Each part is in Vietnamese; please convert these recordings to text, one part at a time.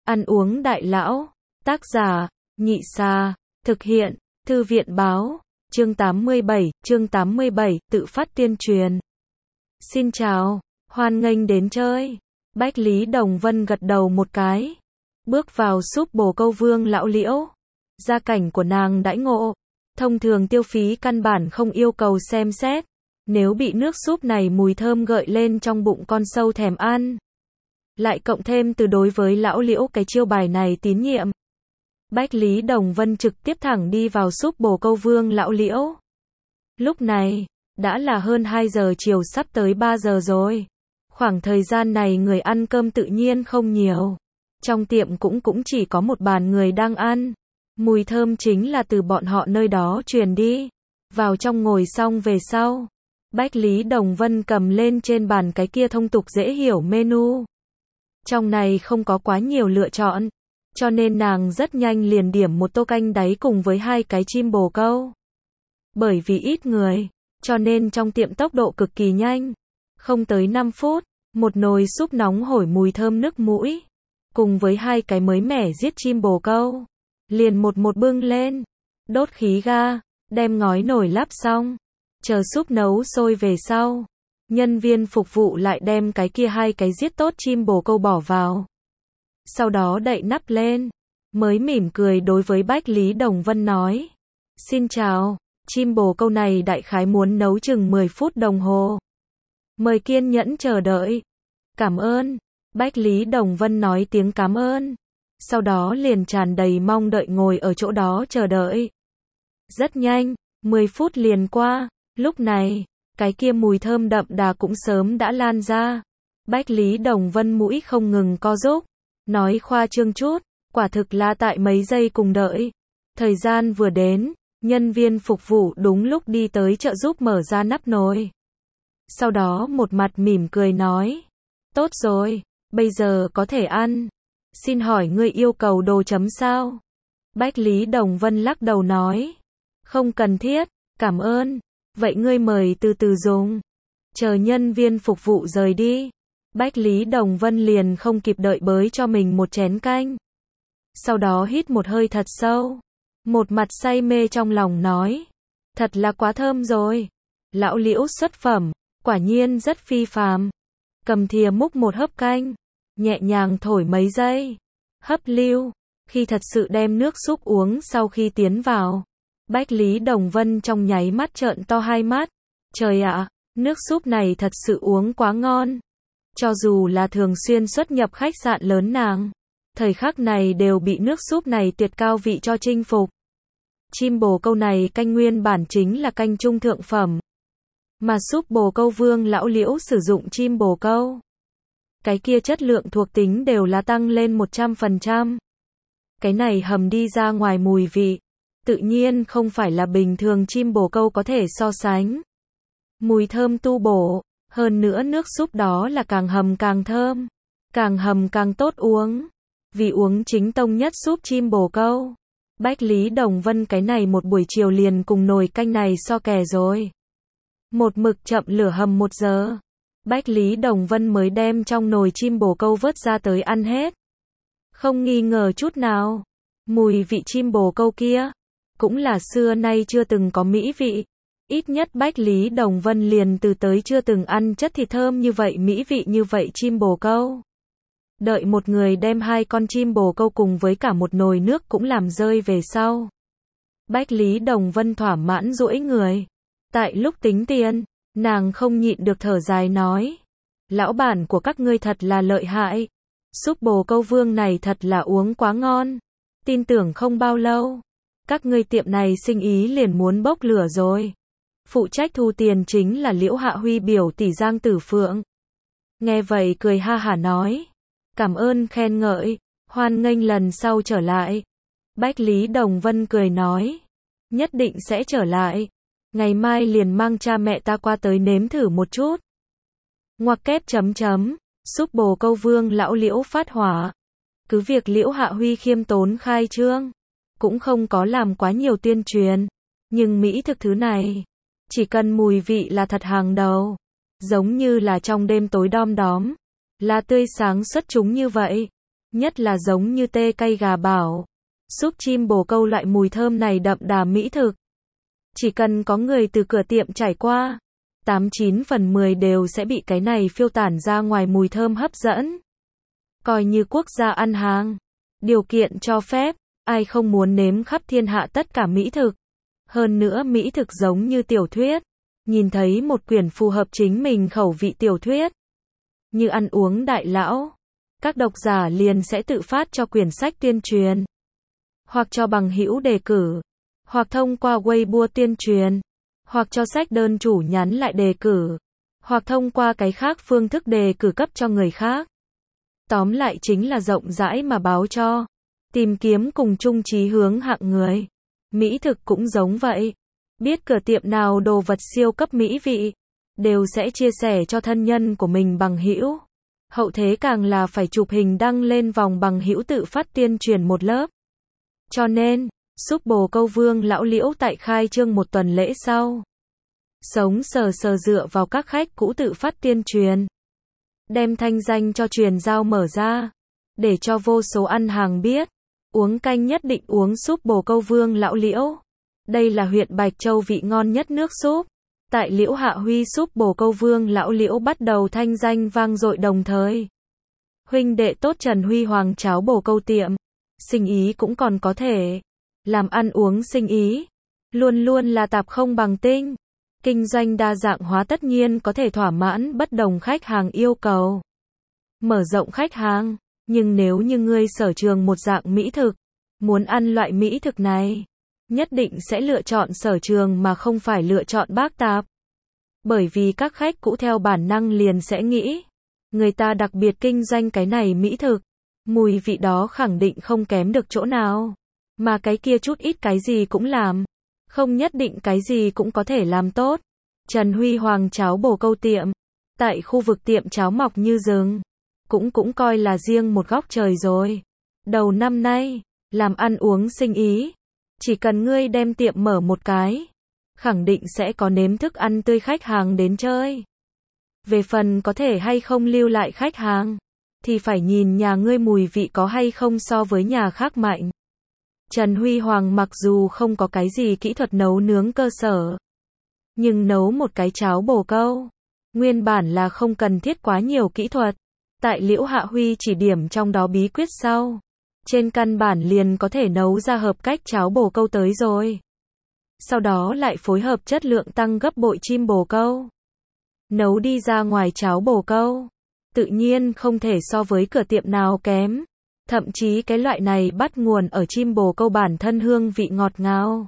Ăn uống đại lão. Tác giả, Nhị Sa. Thực hiện, Thư viện Báo. Chương 87, tự phát tuyên truyền. Xin chào, hoan nghênh đến chơi. Bách Lý Đồng Vân gật đầu một cái. Bước vào súp bồ câu Vương lão Liễu. Gia cảnh của nàng đãi ngộ. Thông thường tiêu phí căn bản không yêu cầu xem xét. Nếu bị nước súp này mùi thơm gợi lên trong bụng con sâu thèm ăn. Lại cộng thêm từ đối với lão Liễu cái chiêu bài này tín nhiệm. Bách Lý Đồng Vân trực tiếp thẳng đi vào súp bồ câu Vương lão Liễu. Lúc này, đã là hơn 2 giờ chiều sắp tới 3 giờ rồi. Khoảng thời gian này người ăn cơm tự nhiên không nhiều. Trong tiệm cũng chỉ có một bàn người đang ăn. Mùi thơm chính là từ bọn họ nơi đó truyền đi. Vào trong ngồi xong về sau. Bách Lý Đồng Vân cầm lên trên bàn cái kia thông tục dễ hiểu menu. Trong này không có quá nhiều lựa chọn. Cho nên nàng rất nhanh liền điểm một tô canh đáy cùng với 2 cái chim bồ câu. Bởi vì ít người, cho nên trong tiệm tốc độ cực kỳ nhanh. Không tới 5 phút, một nồi súp nóng hổi mùi thơm nức mũi. Cùng với 2 cái mới mẻ giết chim bồ câu. Liền một bưng lên. Đốt khí ga, đem ngói nồi lắp xong. Chờ súp nấu sôi về sau. Nhân viên phục vụ lại đem cái kia 2 cái giết tốt chim bồ câu bỏ vào. Sau đó đậy nắp lên. Mới mỉm cười đối với Bách Lý Đồng Vân nói. Xin chào, chim bồ câu này đại khái muốn nấu chừng 10 phút đồng hồ. Mời kiên nhẫn chờ đợi. Cảm ơn. Bách Lý Đồng Vân nói tiếng cảm ơn. Sau đó liền tràn đầy mong đợi ngồi ở chỗ đó chờ đợi. Rất nhanh, 10 phút liền qua. Lúc này, cái kia mùi thơm đậm đà cũng sớm đã lan ra. Bách Lý Đồng Vân mũi không ngừng co rúm. Nói khoa trương chút, quả thực là tại mấy giây cùng đợi. Thời gian vừa đến, nhân viên phục vụ đúng lúc đi tới trợ giúp mở ra nắp nồi. Sau đó một mặt mỉm cười nói. Tốt rồi, bây giờ có thể ăn. Xin hỏi ngươi yêu cầu đồ chấm sao? Bách Lý Đồng Vân lắc đầu nói. Không cần thiết, cảm ơn. Vậy ngươi mời từ từ dùng. Chờ nhân viên phục vụ rời đi. Bách Lý Đồng Vân liền không kịp đợi bới cho mình một chén canh. Sau đó hít một hơi thật sâu. Một mặt say mê trong lòng nói. Thật là quá thơm rồi. Lão Liễu xuất phẩm, quả nhiên rất phi phàm. Cầm thìa múc một hớp canh. Nhẹ nhàng thổi mấy giây. Hấp lưu. Khi thật sự đem nước súp uống sau khi tiến vào. Bách Lý Đồng Vân trong nháy mắt trợn to hai mắt. Trời ạ, nước súp này thật sự uống quá ngon. Cho dù là thường xuyên xuất nhập khách sạn lớn nàng, thời khắc này đều bị nước súp này tuyệt cao vị cho chinh phục. Chim bồ câu này canh nguyên bản chính là canh trung thượng phẩm. Mà súp bồ câu Vương lão Liễu sử dụng chim bồ câu. Cái kia chất lượng thuộc tính đều là tăng lên 100%. Cái này hầm đi ra ngoài mùi vị. Tự nhiên không phải là bình thường chim bồ câu có thể so sánh. Mùi thơm tu bổ. Hơn nữa nước súp đó là càng hầm càng thơm. Càng hầm càng tốt uống. Vì uống chính tông nhất súp chim bồ câu. Bách Lý Đồng Vân cái này một buổi chiều liền cùng nồi canh này so kè rồi. Một mực chậm lửa hầm 1 giờ. Bách Lý Đồng Vân mới đem trong nồi chim bồ câu vớt ra tới ăn hết. Không nghi ngờ chút nào. Mùi vị chim bồ câu kia. Cũng là xưa nay chưa từng có mỹ vị. Ít nhất Bách Lý Đồng Vân liền từ tới chưa từng ăn chất thịt thơm như vậy mỹ vị như vậy chim bồ câu. Đợi một người đem 2 con chim bồ câu cùng với cả một nồi nước cũng làm rơi về sau. Bách Lý Đồng Vân thỏa mãn duỗi người. Tại lúc tính tiền, nàng không nhịn được thở dài nói. Lão bản của các ngươi thật là lợi hại. Súp bồ câu Vương này thật là uống quá ngon. Tin tưởng không bao lâu. Các ngươi tiệm này sinh ý liền muốn bốc lửa rồi. Phụ trách thu tiền chính là Liễu Hạ Huy biểu tỷ Giang Tử Phượng. Nghe vậy cười ha hả nói. Cảm ơn khen ngợi, hoan nghênh lần sau trở lại. Bách Lý Đồng Vân cười nói. Nhất định sẽ trở lại. Ngày mai liền mang cha mẹ ta qua tới nếm thử một chút. Ngoặc kép chấm chấm. Súp bồ câu Vương lão Liễu phát hỏa. Cứ việc Liễu Hạ Huy khiêm tốn khai trương. Cũng không có làm quá nhiều tuyên truyền. Nhưng mỹ thực thứ này. Chỉ cần mùi vị là thật hàng đầu. Giống như là trong đêm tối đom đóm. Là tươi sáng xuất chúng như vậy. Nhất là giống như tê cay gà bảo, súp chim bồ câu loại mùi thơm này đậm đà mỹ thực. Chỉ cần có người từ cửa tiệm trải qua, 89 phần 10 đều sẽ bị cái này phiêu tản ra ngoài mùi thơm hấp dẫn. Coi như quốc gia ăn hàng, điều kiện cho phép, ai không muốn nếm khắp thiên hạ tất cả mỹ thực. Hơn nữa mỹ thực giống như tiểu thuyết, nhìn thấy một quyển phù hợp chính mình khẩu vị tiểu thuyết, như ăn uống đại lão, các độc giả liền sẽ tự phát cho quyển sách tuyên truyền, hoặc cho bằng hữu đề cử, hoặc thông qua Weibo tuyên truyền, hoặc cho sách đơn chủ nhắn lại đề cử, hoặc thông qua cái khác phương thức đề cử cấp cho người khác. Tóm lại chính là rộng rãi mà báo cho, tìm kiếm cùng chung chí hướng hạng người. Mỹ thực cũng giống vậy, biết cửa tiệm nào đồ vật siêu cấp mỹ vị, đều sẽ chia sẻ cho thân nhân của mình bằng hữu. Hậu thế càng là phải chụp hình đăng lên vòng bằng hữu tự phát tuyên truyền một lớp. Cho nên, súp bồ câu Vương lão Liễu tại khai trương một tuần lễ sau, sống sờ sờ dựa vào các khách cũ tự phát tuyên truyền, đem thanh danh cho truyền giao mở ra, để cho vô số ăn hàng biết, uống canh nhất định uống súp bồ câu Vương lão Liễu. Đây là huyện Bạch Châu vị ngon nhất nước súp. Tại Liễu Hạ Huy súp bồ câu Vương lão Liễu bắt đầu thanh danh vang dội đồng thời. Huynh đệ tốt Trần Huy Hoàng cháo bồ câu tiệm, sinh ý cũng còn có thể. Làm ăn uống sinh ý, luôn luôn là tạp không bằng tinh. Kinh doanh đa dạng hóa tất nhiên có thể thỏa mãn bất đồng khách hàng yêu cầu. Mở rộng khách hàng, nhưng nếu như ngươi sở trường một dạng mỹ thực, muốn ăn loại mỹ thực này, nhất định sẽ lựa chọn sở trường mà không phải lựa chọn bác tạp. Bởi vì các khách cũ theo bản năng liền sẽ nghĩ, người ta đặc biệt kinh doanh cái này mỹ thực, mùi vị đó khẳng định không kém được chỗ nào, mà cái kia chút ít cái gì cũng làm, không nhất định cái gì cũng có thể làm tốt. Trần Huy Hoàng cháo bồ câu tiệm, tại khu vực tiệm cháo mọc như rừng, cũng coi là riêng một góc trời rồi. Đầu năm nay, làm ăn uống sinh ý, chỉ cần ngươi đem tiệm mở một cái, khẳng định sẽ có nếm thức ăn tươi khách hàng đến chơi. Về phần có thể hay không lưu lại khách hàng, thì phải nhìn nhà ngươi mùi vị có hay không so với nhà khác mạnh. Trần Huy Hoàng mặc dù không có cái gì kỹ thuật nấu nướng cơ sở, nhưng nấu một cái cháo bồ câu, nguyên bản là không cần thiết quá nhiều kỹ thuật. Tại Liễu Hạ Huy chỉ điểm trong đó bí quyết sau, trên căn bản liền có thể nấu ra hợp cách cháo bồ câu tới rồi. Sau đó lại phối hợp chất lượng tăng gấp bội chim bồ câu, nấu đi ra ngoài cháo bồ câu, tự nhiên không thể so với cửa tiệm nào kém. Thậm chí cái loại này bắt nguồn ở chim bồ câu bản thân hương vị ngọt ngào,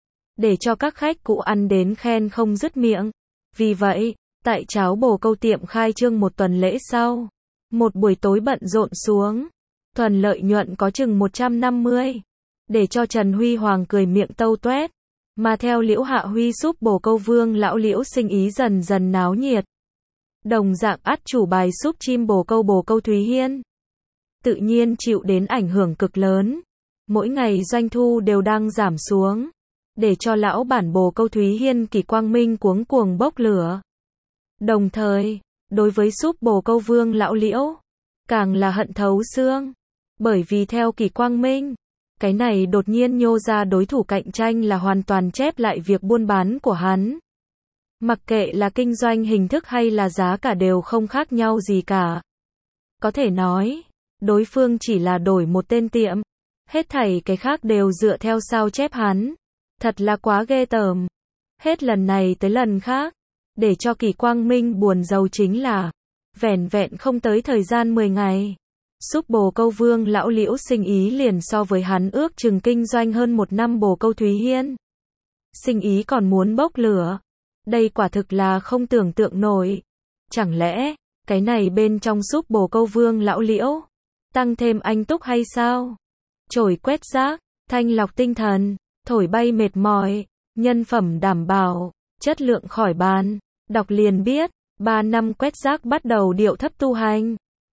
để cho các khách cũ ăn đến khen không dứt miệng. Vì vậy, tại cháo bồ câu tiệm khai trương một tuần lễ sau, một buổi tối bận rộn xuống, thuần lợi nhuận có chừng 150, để cho Trần Huy Hoàng cười miệng tâu toét. Mà theo Liễu Hạ Huy súp bồ câu Vương lão Liễu sinh ý dần dần náo nhiệt. Đồng dạng át chủ bài súp chim bồ câu Thúy Hiên, tự nhiên chịu đến ảnh hưởng cực lớn. Mỗi ngày doanh thu đều đang giảm xuống, để cho lão bản bồ câu Thúy Hiên Kỳ Quang Minh cuống cuồng bốc lửa. Đồng thời, đối với súp bồ câu Vương lão Liễu, càng là hận thấu xương. Bởi vì theo Kỳ Quang Minh, cái này đột nhiên nhô ra đối thủ cạnh tranh là hoàn toàn chép lại việc buôn bán của hắn. Mặc kệ là kinh doanh hình thức hay là giá cả đều không khác nhau gì cả. Có thể nói, đối phương chỉ là đổi một tên tiệm, hết thảy cái khác đều dựa theo sao chép hắn. Thật là quá ghê tởm. Hết lần này tới lần khác, để cho Kỳ Quang Minh buồn rầu chính là, vẻn vẹn không tới thời gian 10 ngày. Súp bồ câu Vương lão Liễu sinh ý liền so với hắn ước chừng kinh doanh hơn 1 năm bồ câu Thúy Hiên. Sinh ý còn muốn bốc lửa. Đây quả thực là không tưởng tượng nổi. Chẳng lẽ, cái này bên trong súp bồ câu Vương lão Liễu, tăng thêm anh túc hay sao? Chổi quét rác, thanh lọc tinh thần, thổi bay mệt mỏi, nhân phẩm đảm bảo, chất lượng khỏi bàn. Đọc liền biết, 3 năm quét rác bắt đầu điệu thấp tu hành.